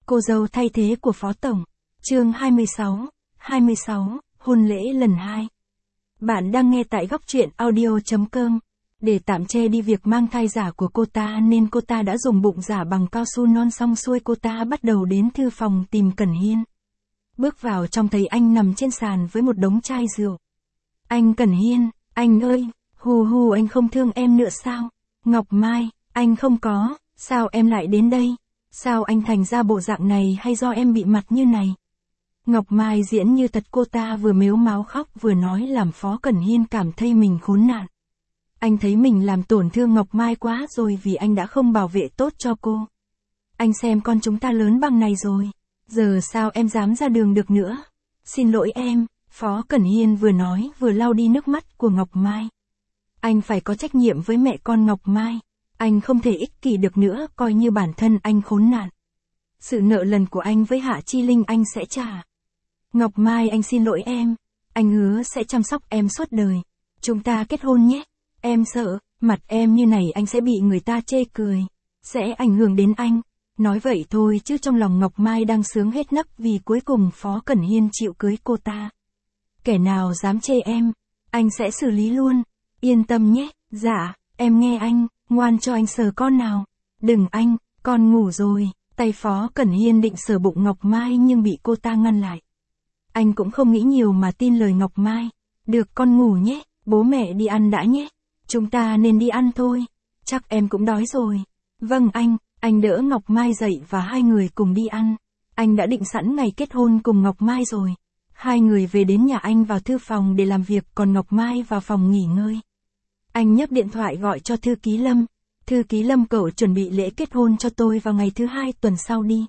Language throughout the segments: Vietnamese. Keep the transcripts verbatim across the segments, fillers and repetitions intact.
Cô dâu thay thế của Phó Tổng. Chương hai mươi sáu, hai mươi sáu, hôn lễ lần hai. Bạn đang nghe tại góc truyện audio chấm com. Để tạm che đi việc mang thai giả của cô ta nên cô ta đã dùng bụng giả bằng cao su non, xong xuôi cô ta bắt đầu đến thư phòng tìm Cẩn Hiên. Bước vào trong thấy anh nằm trên sàn với một đống chai rượu. Anh Cẩn Hiên, anh ơi, hù hù anh không thương em nữa sao? Ngọc Mai, anh không có, sao em lại đến đây? Sao anh thành ra bộ dạng này, hay do em bị mặt như này? Ngọc Mai diễn như thật, cô ta vừa mếu máo khóc vừa nói làm Phó Cẩn Hiên cảm thấy mình khốn nạn. Anh thấy mình làm tổn thương Ngọc Mai quá rồi vì anh đã không bảo vệ tốt cho cô. Anh xem con chúng ta lớn bằng này rồi, giờ sao em dám ra đường được nữa? Xin lỗi em, Phó Cẩn Hiên vừa nói vừa lau đi nước mắt của Ngọc Mai. Anh phải có trách nhiệm với mẹ con Ngọc Mai. Anh không thể ích kỷ được nữa, coi như bản thân anh khốn nạn. Sự nợ lần của anh với Hạ Chi Linh anh sẽ trả. Ngọc Mai, anh xin lỗi em. Anh hứa sẽ chăm sóc em suốt đời. Chúng ta kết hôn nhé. Em sợ, mặt em như này anh sẽ bị người ta chê cười. Sẽ ảnh hưởng đến anh. Nói vậy thôi chứ trong lòng Ngọc Mai đang sướng hết nấc vì cuối cùng Phó Cẩn Hiên chịu cưới cô ta. Kẻ nào dám chê em, anh sẽ xử lý luôn. Yên tâm nhé. Dạ, em nghe anh. Ngoan cho anh sờ con nào. Đừng anh, con ngủ rồi. Tay Phó Cẩn Hiên định sờ bụng Ngọc Mai nhưng bị cô ta ngăn lại. Anh cũng không nghĩ nhiều mà tin lời Ngọc Mai. Được, con ngủ nhé, bố mẹ đi ăn đã nhé. Chúng ta nên đi ăn thôi. Chắc em cũng đói rồi. Vâng anh, anh đỡ Ngọc Mai dậy và hai người cùng đi ăn. Anh đã định sẵn ngày kết hôn cùng Ngọc Mai rồi. Hai người về đến nhà anh vào thư phòng để làm việc, còn Ngọc Mai vào phòng nghỉ ngơi. Anh nhấc điện thoại gọi cho thư ký Lâm. Thư ký Lâm, cậu chuẩn bị lễ kết hôn cho tôi vào ngày thứ hai tuần sau đi.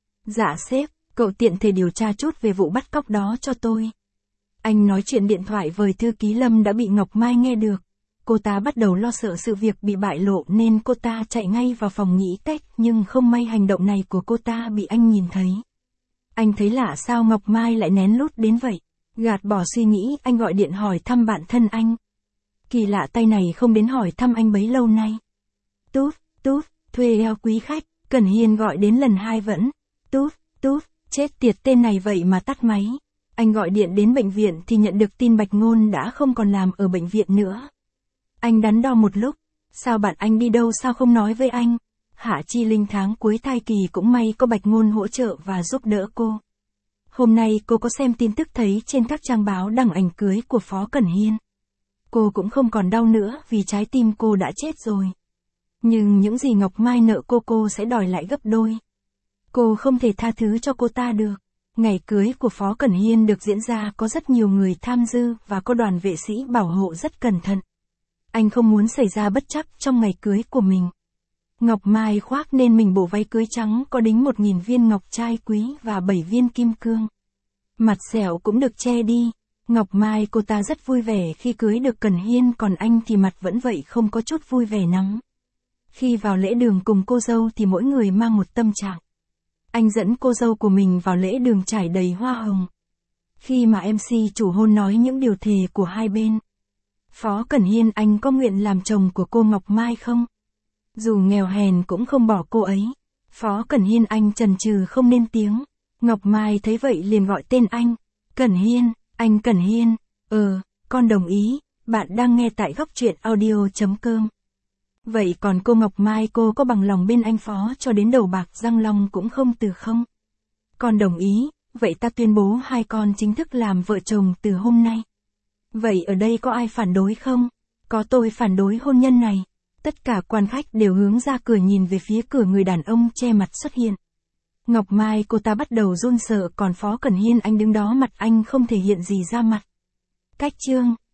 Dạ sếp, cậu tiện thể điều tra chút về vụ bắt cóc đó cho tôi. Anh nói chuyện điện thoại với thư ký Lâm đã bị Ngọc Mai nghe được. Cô ta bắt đầu lo sợ sự việc bị bại lộ nên cô ta chạy ngay vào phòng nghĩ cách, nhưng không may hành động này của cô ta bị anh nhìn thấy. Anh thấy lạ, sao Ngọc Mai lại nén lút đến vậy? Gạt bỏ suy nghĩ, anh gọi điện hỏi thăm bạn thân anh. Kỳ lạ, tay này không đến hỏi thăm anh bấy lâu nay. Tút, tút, thuê eo quý khách. Cẩn Hiên gọi đến lần hai vẫn. Tút, tút, chết tiệt, tên này vậy mà tắt máy. Anh gọi điện đến bệnh viện thì nhận được tin Bạch Ngôn đã không còn làm ở bệnh viện nữa. Anh đắn đo một lúc. Sao bạn anh đi đâu, sao không nói với anh? Hạ Chi Linh tháng cuối thai kỳ, cũng may có Bạch Ngôn hỗ trợ và giúp đỡ cô. Hôm nay cô có xem tin tức thấy trên các trang báo đăng ảnh cưới của Phó Cẩn Hiên. Cô cũng không còn đau nữa vì trái tim cô đã chết rồi. Nhưng những gì Ngọc Mai nợ cô, cô sẽ đòi lại gấp đôi. Cô không thể tha thứ cho cô ta được. Ngày cưới của Phó Cẩn Hiên được diễn ra có rất nhiều người tham dự và có đoàn vệ sĩ bảo hộ rất cẩn thận. Anh không muốn xảy ra bất trắc trong ngày cưới của mình. Ngọc Mai khoác nên mình bộ váy cưới trắng có đính một nghìn viên ngọc trai quý và bảy viên kim cương. Mặt sẹo cũng được che đi. Ngọc Mai, cô ta rất vui vẻ khi cưới được Cẩn Hiên, còn anh thì mặt vẫn vậy, không có chút vui vẻ lắm. Khi vào lễ đường cùng cô dâu thì mỗi người mang một tâm trạng. Anh dẫn cô dâu của mình vào lễ đường trải đầy hoa hồng. Khi mà em xê chủ hôn nói những điều thề của hai bên. Phó Cẩn Hiên, anh có nguyện làm chồng của cô Ngọc Mai không? Dù nghèo hèn cũng không bỏ cô ấy. Phó Cẩn Hiên, anh chần chừ không lên tiếng. Ngọc Mai thấy vậy liền gọi tên anh. Cẩn Hiên, anh Cẩn Hiên. Ờ, con đồng ý. Bạn đang nghe tại góc truyện audio chấm com. Vậy còn cô Ngọc Mai, cô có bằng lòng bên anh Phó cho đến đầu bạc răng long cũng không từ không? Con đồng ý. Vậy ta tuyên bố hai con chính thức làm vợ chồng từ hôm nay. Vậy ở đây có ai phản đối không? Có, tôi phản đối hôn nhân này. Tất cả quan khách đều hướng ra cửa nhìn về phía cửa người đàn ông che mặt xuất hiện. Ngọc Mai, cô ta bắt đầu run sợ, còn Phó Cẩn Hiên, anh đứng đó mặt anh không thể hiện gì ra mặt. Cách chương.